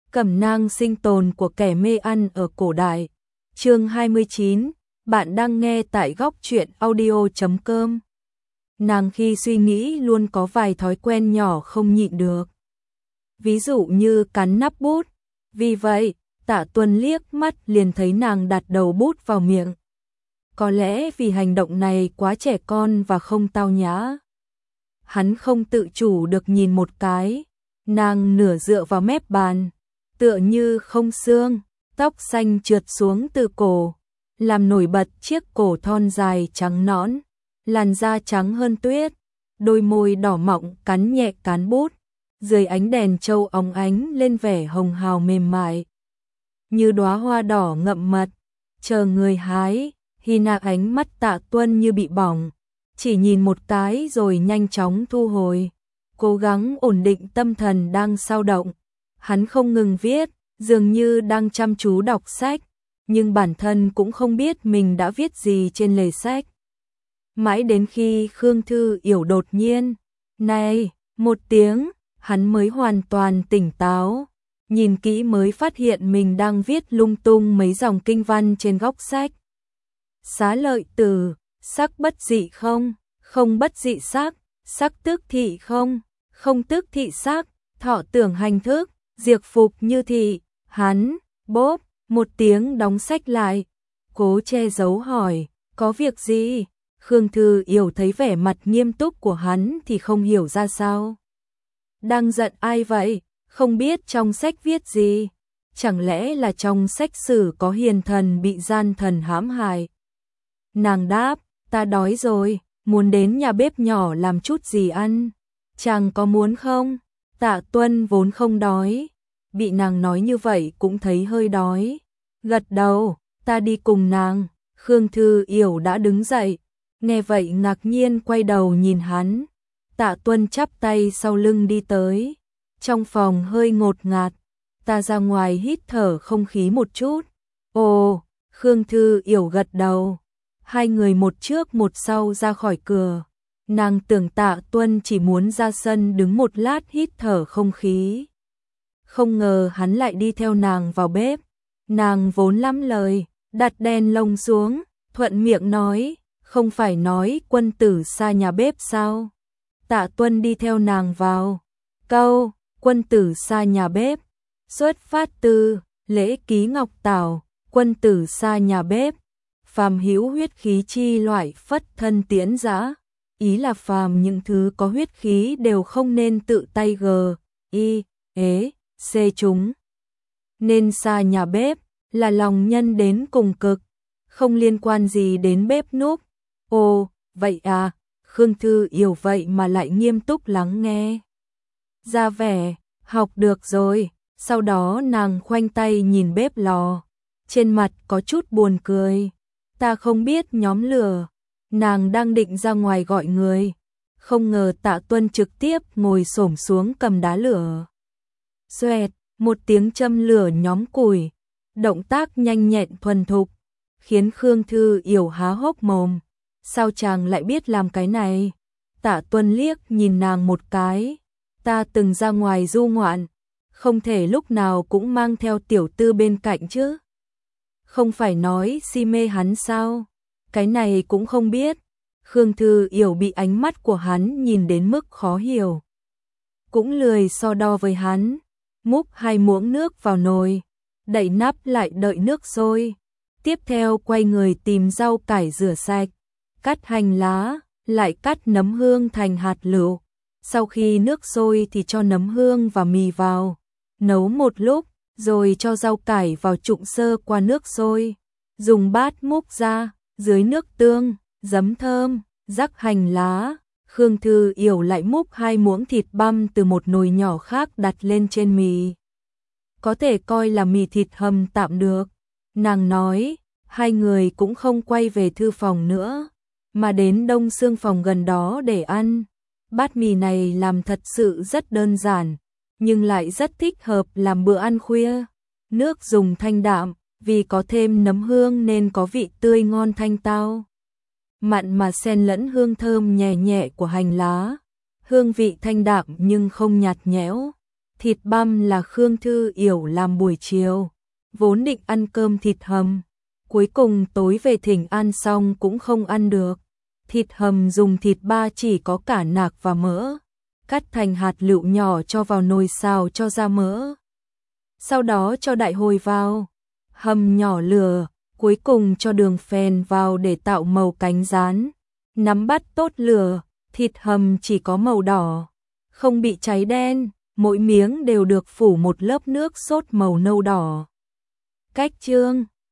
Cẩm nang sinh tồn của kẻ mê ăn ở cổ đại. Chương 29, bạn đang nghe tại góc truyện audio.com. Nàng khi suy nghĩ luôn có vài thói quen nhỏ không nhịn được. Ví dụ như cắn nắp bút. Vì vậy, Tạ Tuân liếc mắt liền thấy nàng đặt đầu bút vào miệng. Có lẽ vì hành động này quá trẻ con và không tao nhã. Hắn không tự chủ được nhìn một cái. Nàng nửa dựa vào mép bàn, tựa như không xương, tóc xanh trượt xuống từ cổ, làm nổi bật chiếc cổ thon dài trắng nõn, làn da trắng hơn tuyết, đôi môi đỏ mọng cắn nhẹ cán bút, dưới ánh đèn châu óng ánh lên vẻ hồng hào mềm mại, như đóa hoa đỏ ngậm mật, chờ người hái. Hina ánh mắt Tạ Tuân như bị bỏng, chỉ nhìn một cái rồi nhanh chóng thu hồi, cố gắng ổn định tâm thần đang xao động. Hắn không ngừng viết, dường như đang chăm chú đọc sách, nhưng bản thân cũng không biết mình đã viết gì trên lề sách. Mãi đến khi Khương Thư Yểu đột nhiên, "Này!" một tiếng, hắn mới hoàn toàn tỉnh táo, nhìn kỹ mới phát hiện mình đang viết lung tung mấy dòng kinh văn trên góc sách. Xá lợi tử, sắc bất dị không, không bất dị sắc, sắc tức thị không, không tức thị sắc, thọ tưởng hành thức, diệt phục như thị. Hắn, bốp, một tiếng đóng sách lại, cố che giấu hỏi, có việc gì? Khương Thư Yểu thấy vẻ mặt nghiêm túc của hắn thì không hiểu ra sao. Đang giận ai vậy? Không biết trong sách viết gì? Chẳng lẽ là trong sách sử có hiền thần bị gian thần hãm hại? Nàng đáp, ta đói rồi, muốn đến nhà bếp nhỏ làm chút gì ăn. Chàng có muốn không? Tạ Tuân vốn không đói, bị nàng nói như vậy cũng thấy hơi đói. Gật đầu, ta đi cùng nàng. Khương Thư Yểu đã đứng dậy, nghe vậy ngạc nhiên quay đầu nhìn hắn. Tạ Tuân chắp tay sau lưng đi tới. Trong phòng hơi ngột ngạt, ta ra ngoài hít thở không khí một chút. Ồ, Khương Thư Yểu gật đầu. Hai người một trước một sau ra khỏi cửa. Nàng tưởng Tạ Tuân chỉ muốn ra sân đứng một lát hít thở không khí. Không ngờ hắn lại đi theo nàng vào bếp. Nàng vốn lắm lời, đặt đèn lồng xuống, thuận miệng nói, không phải nói quân tử xa nhà bếp sao? Tạ Tuân đi theo nàng vào. Câu, quân tử xa nhà bếp, xuất phát từ lễ ký Ngọc Tảo, quân tử xa nhà bếp. Phàm hữu huyết khí chi loại phất thân tiễn dã, ý là phàm những thứ có huyết khí đều không nên tự tay xê chúng. Nên xa nhà bếp, là lòng nhân đến cùng cực, không liên quan gì đến bếp núc. Ồ, vậy à, Khương Thư Yểu vậy mà lại nghiêm túc lắng nghe. Ra vẻ, học được rồi, sau đó nàng khoanh tay nhìn bếp lò, trên mặt có chút buồn cười. Ta không biết nhóm lửa. Nàng đang định ra ngoài gọi người, không ngờ Tạ Tuân trực tiếp ngồi xổm xuống cầm đá lửa. Xoẹt, một tiếng châm lửa nhóm củi, động tác nhanh nhẹn thuần thục, khiến Khương Thư Yểu há hốc mồm. Sao chàng lại biết làm cái này? Tạ Tuân liếc nhìn nàng một cái. Ta từng ra ngoài du ngoạn, không thể lúc nào cũng mang theo tiểu tư bên cạnh chứ. Không phải nói si mê hắn sao? Cái này cũng không biết. Khương Thư Yểu bị ánh mắt của hắn nhìn đến mức khó hiểu. Cũng lười so đo với hắn. Múc 2 muỗng nước vào nồi, đậy nắp lại đợi nước sôi. Tiếp theo quay người tìm rau cải rửa sạch, cắt hành lá, lại cắt nấm hương thành hạt lựu. Sau khi nước sôi thì cho nấm hương và mì vào, nấu một lúc, rồi cho rau cải vào trụng sơ qua nước sôi, dùng bát múc ra, dưới nước tương, giấm thơm, rắc hành lá. Khương Thư Yểu lại múc 2 muỗng thịt băm từ một nồi nhỏ khác đặt lên trên mì. Có thể coi là mì thịt hầm tạm được. Nàng nói, hai người cũng không quay về thư phòng nữa, mà đến Đông Xương phòng gần đó để ăn. Bát mì này làm thật sự rất đơn giản, nhưng lại rất thích hợp làm bữa ăn khuya. Nước dùng thanh đạm, vì có thêm nấm hương nên có vị tươi ngon thanh tao. Mặn mà xen lẫn hương thơm nhẹ nhẹ của hành lá. Hương vị thanh đạm nhưng không nhạt nhẽo. Thịt băm là Khương Thư Yểu làm buổi chiều, vốn định ăn cơm thịt hầm, cuối cùng tối về thỉnh ăn xong cũng không ăn được. Thịt hầm dùng thịt ba chỉ có cả nạc và mỡ, cắt thành hạt lựu nhỏ cho vào nồi xào cho ra mỡ. Sau đó cho đại hồi vào, hầm nhỏ lửa, cuối cùng cho đường phèn vào để tạo màu cánh rán. Nắm bắt tốt lửa, thịt hầm chỉ có màu đỏ, không bị cháy đen, mỗi miếng đều được phủ một lớp nước sốt màu nâu đỏ. Cách chưng